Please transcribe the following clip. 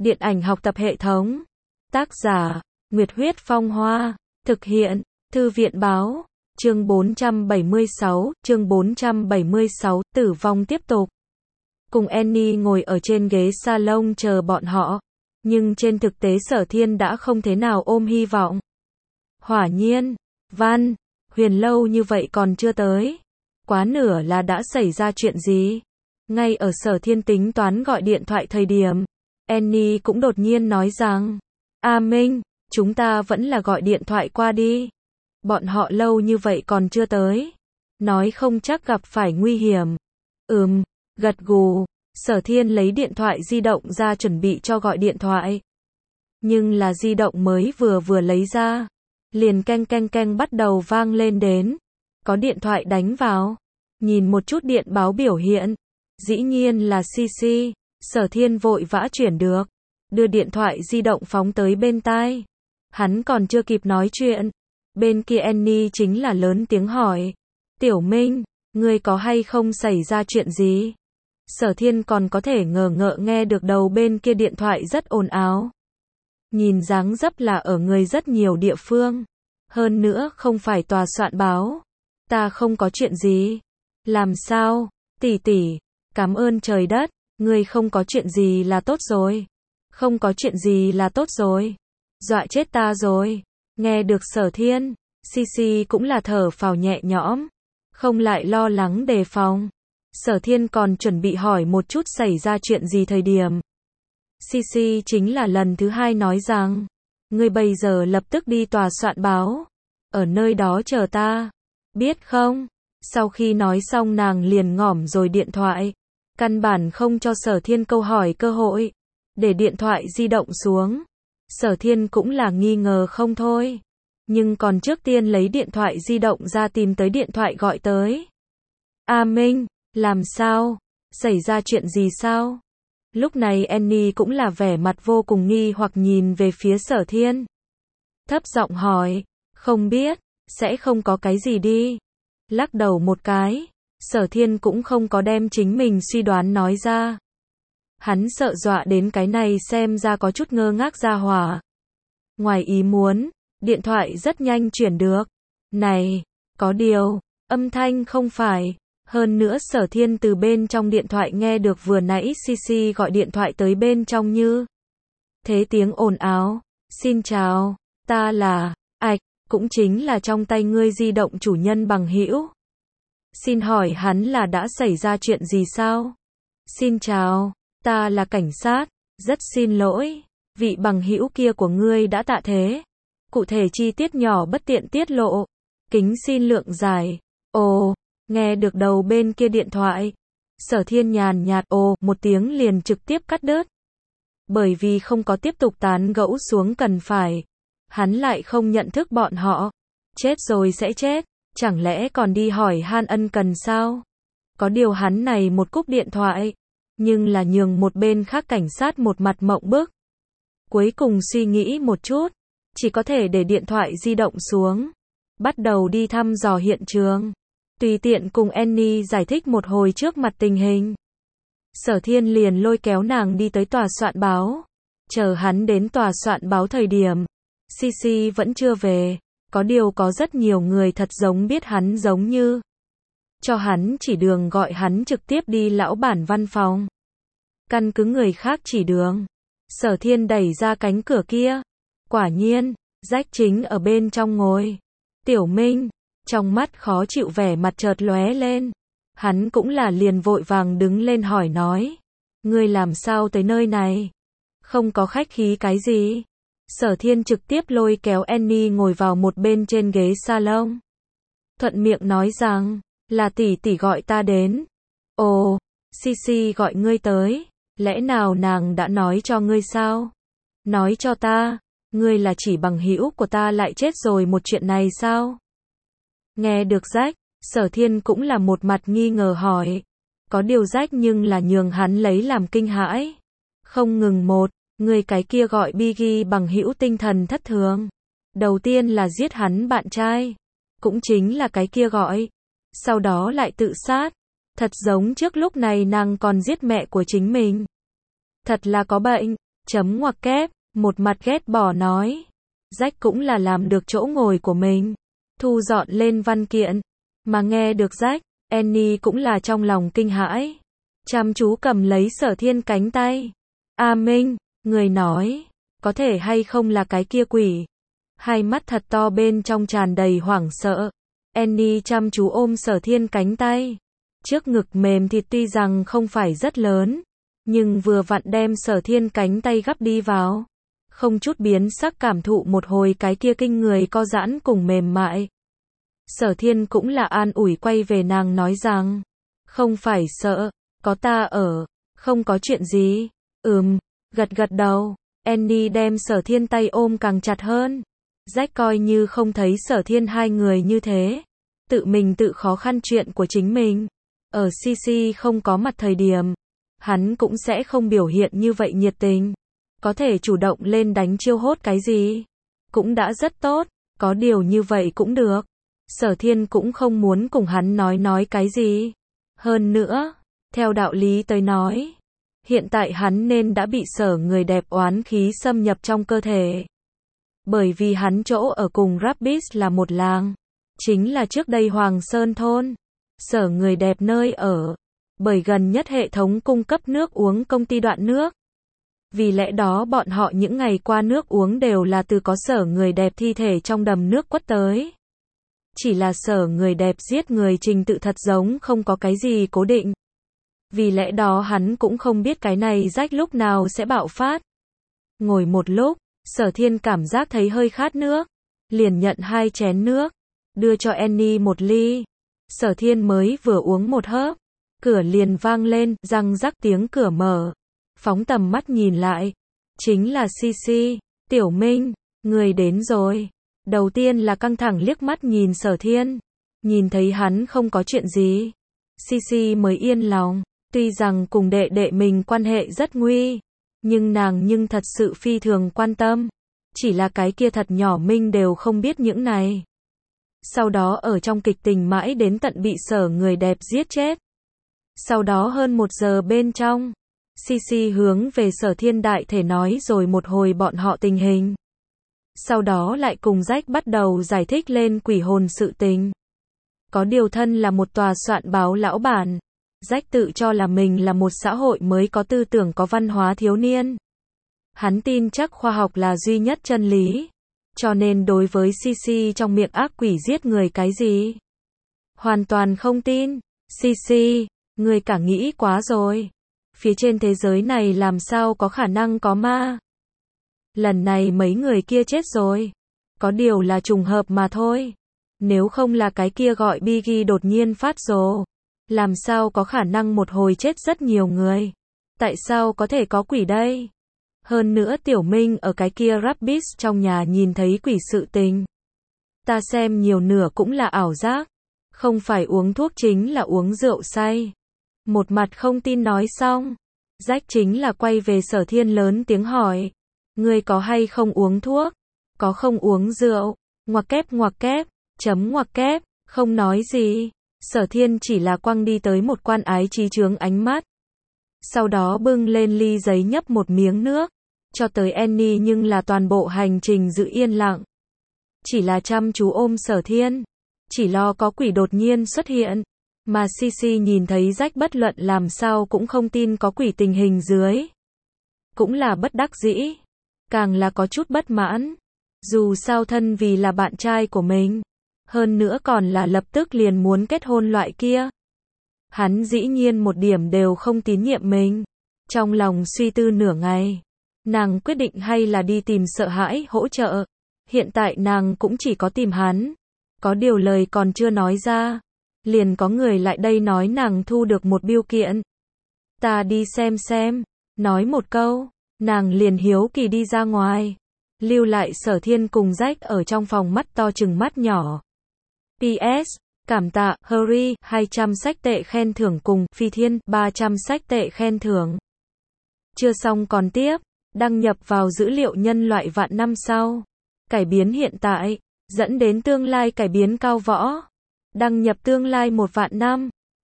Điện ảnh học tập hệ thống. Tác giả, Nguyệt Huyết Phong Hoa. Thực hiện, Thư viện báo. Chương 476, tử vong tiếp tục. Cùng Annie ngồi ở trên ghế salon chờ bọn họ. Nhưng trên thực tế Sở Thiên đã không thế nào ôm hy vọng. Hỏa Nhiên, Văn, Huyền lâu như vậy còn chưa tới. Quá nửa là đã xảy ra chuyện gì? Ngay ở Sở Thiên tính toán gọi điện thoại thời điểm, Annie cũng đột nhiên nói rằng, A Minh, chúng ta vẫn là gọi điện thoại qua đi. Bọn họ lâu như vậy còn chưa tới. Nói không chắc gặp phải nguy hiểm. Gật gù, Sở Thiên lấy điện thoại di động ra chuẩn bị cho gọi điện thoại. Nhưng là di động mới vừa lấy ra, liền keng keng keng bắt đầu vang lên đến. Có điện thoại đánh vào. Nhìn một chút điện báo biểu hiện. Dĩ nhiên là CC. Sở Thiên vội vã chuyển được. Đưa điện thoại di động phóng tới bên tai. Hắn còn chưa kịp nói chuyện. Bên kia Annie chính là lớn tiếng hỏi. Tiểu Minh, ngươi có hay không xảy ra chuyện gì? Sở Thiên còn có thể ngờ ngợ nghe được đầu bên kia điện thoại rất ồn ào. Nhìn dáng dấp là ở người rất nhiều địa phương. Hơn nữa không phải tòa soạn báo. Ta không có chuyện gì. Làm sao? Tỷ tỷ, cảm ơn trời đất, ngươi không có chuyện gì là tốt rồi. Không có chuyện gì là tốt rồi. Dọa chết ta rồi. Nghe được Sở Thiên, Sisi cũng là thở phào nhẹ nhõm. Không lại lo lắng đề phòng. Sở Thiên còn chuẩn bị hỏi một chút xảy ra chuyện gì thời điểm. Sisi chính là lần thứ hai nói rằng, ngươi bây giờ lập tức đi tòa soạn báo. Ở nơi đó chờ ta. Biết không? Sau khi nói xong nàng liền ngỏm rồi điện thoại. Căn bản không cho Sở Thiên câu hỏi cơ hội. Để điện thoại di động xuống. Sở Thiên cũng là nghi ngờ không thôi. Nhưng còn trước tiên lấy điện thoại di động ra tìm tới điện thoại gọi tới. A Minh, làm sao? Xảy ra chuyện gì sao? Lúc này Annie cũng là vẻ mặt vô cùng nghi hoặc nhìn về phía Sở Thiên. Thấp giọng hỏi, không biết, sẽ không có cái gì đi. Lắc đầu một cái, Sở Thiên cũng không có đem chính mình suy đoán nói ra. Hắn sợ dọa đến cái này xem ra có chút ngơ ngác ra hỏa. Ngoài ý muốn, điện thoại rất nhanh chuyển được. Này, có điều, âm thanh không phải. Hơn nữa Sở Thiên từ bên trong điện thoại nghe được vừa nãy CC gọi điện thoại tới bên trong như. Thế tiếng ồn ào. Xin chào, ta là, cũng chính là trong tay ngươi di động chủ nhân bằng hữu. Xin hỏi hắn là đã xảy ra chuyện gì sao? Xin chào, ta là cảnh sát, rất xin lỗi, vị bằng hữu kia của ngươi đã tạ thế. Cụ thể chi tiết nhỏ bất tiện tiết lộ, kính xin lượng giải. Ồ, nghe được đầu bên kia điện thoại. Sở Thiên nhàn nhạt ồ một tiếng liền trực tiếp cắt đứt. Bởi vì không có tiếp tục tán gẫu xuống cần phải. Hắn lại không nhận thức bọn họ. Chết rồi sẽ chết, chẳng lẽ còn đi hỏi han ân cần sao? Có điều hắn này một cúp điện thoại, nhưng là nhường một bên khác cảnh sát một mặt mộng bức. Cuối cùng suy nghĩ một chút, chỉ có thể để điện thoại di động xuống. Bắt đầu đi thăm dò hiện trường. Tùy tiện cùng Annie giải thích một hồi trước mặt tình hình. Sở Thiên liền lôi kéo nàng đi tới tòa soạn báo. Chờ hắn đến tòa soạn báo thời điểm, Sisi vẫn chưa về. Có điều có rất nhiều người thật giống biết hắn giống như. Cho hắn chỉ đường gọi hắn trực tiếp đi lão bản văn phòng. Căn cứ người khác chỉ đường. Sở Thiên đẩy ra cánh cửa kia. Quả nhiên, Rách chính ở bên trong ngồi. Tiểu Minh, trong mắt khó chịu vẻ mặt chợt lóe lên. Hắn cũng là liền vội vàng đứng lên hỏi nói. Ngươi làm sao tới nơi này? Không có khách khí cái gì? Sở Thiên trực tiếp lôi kéo Annie ngồi vào một bên trên ghế salon. Thuận miệng nói rằng, là tỷ tỷ gọi ta đến. Ồ, Sisi gọi ngươi tới. Lẽ nào nàng đã nói cho ngươi sao? Nói cho ta, ngươi là chỉ bằng hữu của ta lại chết rồi một chuyện này sao? Nghe được Rách, Sở Thiên cũng là một mặt nghi ngờ hỏi. Có điều Rách nhưng là nhường hắn lấy làm kinh hãi. Không ngừng một, người cái kia gọi Biggie bằng hữu tinh thần thất thường. Đầu tiên là giết hắn bạn trai. Cũng chính là cái kia gọi. Sau đó lại tự sát. Thật giống trước lúc này nàng còn giết mẹ của chính mình. Thật là có bệnh. Ngoặc kép, một mặt ghét bỏ nói. Rách cũng là làm được chỗ ngồi của mình. Thu dọn lên văn kiện. Mà nghe được rách, Annie cũng là trong lòng kinh hãi. Chăm chú cầm lấy Sở Thiên cánh tay. A Minh, người nói, có thể hay không là cái kia quỷ. Hai mắt thật to bên trong tràn đầy hoảng sợ. Annie chăm chú ôm Sở Thiên cánh tay. Trước ngực mềm thịt tuy rằng không phải rất lớn, nhưng vừa vặn đem Sở Thiên cánh tay gắp đi vào. Không chút biến sắc cảm thụ một hồi cái kia kinh người co giãn cùng mềm mại. Sở Thiên cũng là an ủi quay về nàng nói rằng, không phải sợ, có ta ở, không có chuyện gì. Gật gật đầu. Annie đem Sở Thiên tay ôm càng chặt hơn. Rách coi như không thấy Sở Thiên hai người như thế. Tự mình tự khó khăn chuyện của chính mình. Ở CC không có mặt thời điểm, hắn cũng sẽ không biểu hiện như vậy nhiệt tình. Có thể chủ động lên đánh chiêu hốt cái gì, cũng đã rất tốt, có điều như vậy cũng được. Sở Thiên cũng không muốn cùng hắn nói cái gì. Hơn nữa, theo đạo lý tới nói, hiện tại hắn nên đã bị Sở người đẹp oán khí xâm nhập trong cơ thể. Bởi vì hắn chỗ ở cùng Rabbit là một làng, chính là trước đây Hoàng Sơn thôn. Sở người đẹp nơi ở, bởi gần nhất hệ thống cung cấp nước uống công ty Đoạn Nước. Vì lẽ đó bọn họ những ngày qua nước uống đều là từ có Sở người đẹp thi thể trong đầm nước quất tới. Chỉ là Sở người đẹp giết người trình tự thật giống không có cái gì cố định. Vì lẽ đó hắn cũng không biết cái này rách lúc nào sẽ bạo phát. Ngồi một lúc, Sở Thiên cảm giác thấy hơi khát nước, liền nhận 2 chén nước, đưa cho Annie một ly. Sở Thiên mới vừa uống một hớp, cửa liền vang lên, răng rắc tiếng cửa mở. Phóng tầm mắt nhìn lại, chính là CC. Tiểu Minh, người đến rồi. Đầu tiên là căng thẳng liếc mắt nhìn Sở Thiên, nhìn thấy hắn không có chuyện gì, CC mới yên lòng. Tuy rằng cùng đệ đệ mình quan hệ rất nguy, nhưng nàng thật sự phi thường quan tâm. Chỉ là cái kia thật nhỏ Minh đều không biết những này. Sau đó ở trong kịch tình mãi đến tận bị Sở người đẹp giết chết. Sau đó hơn 1 giờ bên trong, CC hướng về Sở Thiên đại thể nói rồi một hồi bọn họ tình hình. Sau đó lại cùng rách bắt đầu giải thích lên quỷ hồn sự tình. Có điều thân là một tòa soạn báo lão bản, rách tự cho là mình là một xã hội mới có tư tưởng có văn hóa thiếu niên. Hắn tin chắc khoa học là duy nhất chân lý. Cho nên đối với CC trong miệng ác quỷ giết người cái gì, hoàn toàn không tin. CC, người cả nghĩ quá rồi. Phía trên thế giới này làm sao có khả năng có ma. Lần này mấy người kia chết rồi. Có điều là trùng hợp mà thôi. Nếu không là cái kia gọi Biggie đột nhiên phát rồ, làm sao có khả năng một hồi chết rất nhiều người. Tại sao có thể có quỷ đây? Hơn nữa Tiểu Minh ở cái kia Rabbit trong nhà nhìn thấy quỷ sự tình. Ta xem nhiều nửa cũng là ảo giác. Không phải uống thuốc chính là uống rượu say. Một mặt không tin nói xong. Rách chính là quay về Sở Thiên lớn tiếng hỏi. Ngươi có hay không uống thuốc? Có không uống rượu? Ngoặc kép, ngoặc kép, không nói gì. Sở Thiên chỉ là quăng đi tới một quan ái trí chướng ánh mắt. Sau đó bưng lên ly giấy nhấp một miếng nước. Cho tới Annie nhưng là toàn bộ hành trình giữ yên lặng. Chỉ là chăm chú ôm Sở Thiên. Chỉ lo có quỷ đột nhiên xuất hiện. Mà CC nhìn thấy rách bất luận làm sao cũng không tin có quỷ tình hình dưới. Cũng là bất đắc dĩ. Càng là có chút bất mãn. Dù sao thân vì là bạn trai của mình. Hơn nữa còn là lập tức liền muốn kết hôn loại kia. Hắn dĩ nhiên một điểm đều không tín nhiệm mình. Trong lòng suy tư nửa ngày. Nàng quyết định hay là đi tìm Sợ Hãi hỗ trợ. Hiện tại nàng cũng chỉ có tìm hắn. Có điều lời còn chưa nói ra. Liền có người lại đây nói nàng thu được một bưu kiện. Ta đi xem. Nói một câu. Nàng liền hiếu kỳ đi ra ngoài. Lưu lại Sở Thiên cùng rách ở trong phòng mắt to chừng mắt nhỏ. PS. Cảm tạ, Harry, 200 sách tệ khen thưởng cùng, Phi Thiên, 300 sách tệ khen thưởng. Chưa xong còn tiếp. Đăng nhập vào dữ liệu nhân loại vạn năm sau. Cải biến hiện tại. Dẫn đến tương lai cải biến cao võ. Đăng nhập tương lai 1 vạn năm.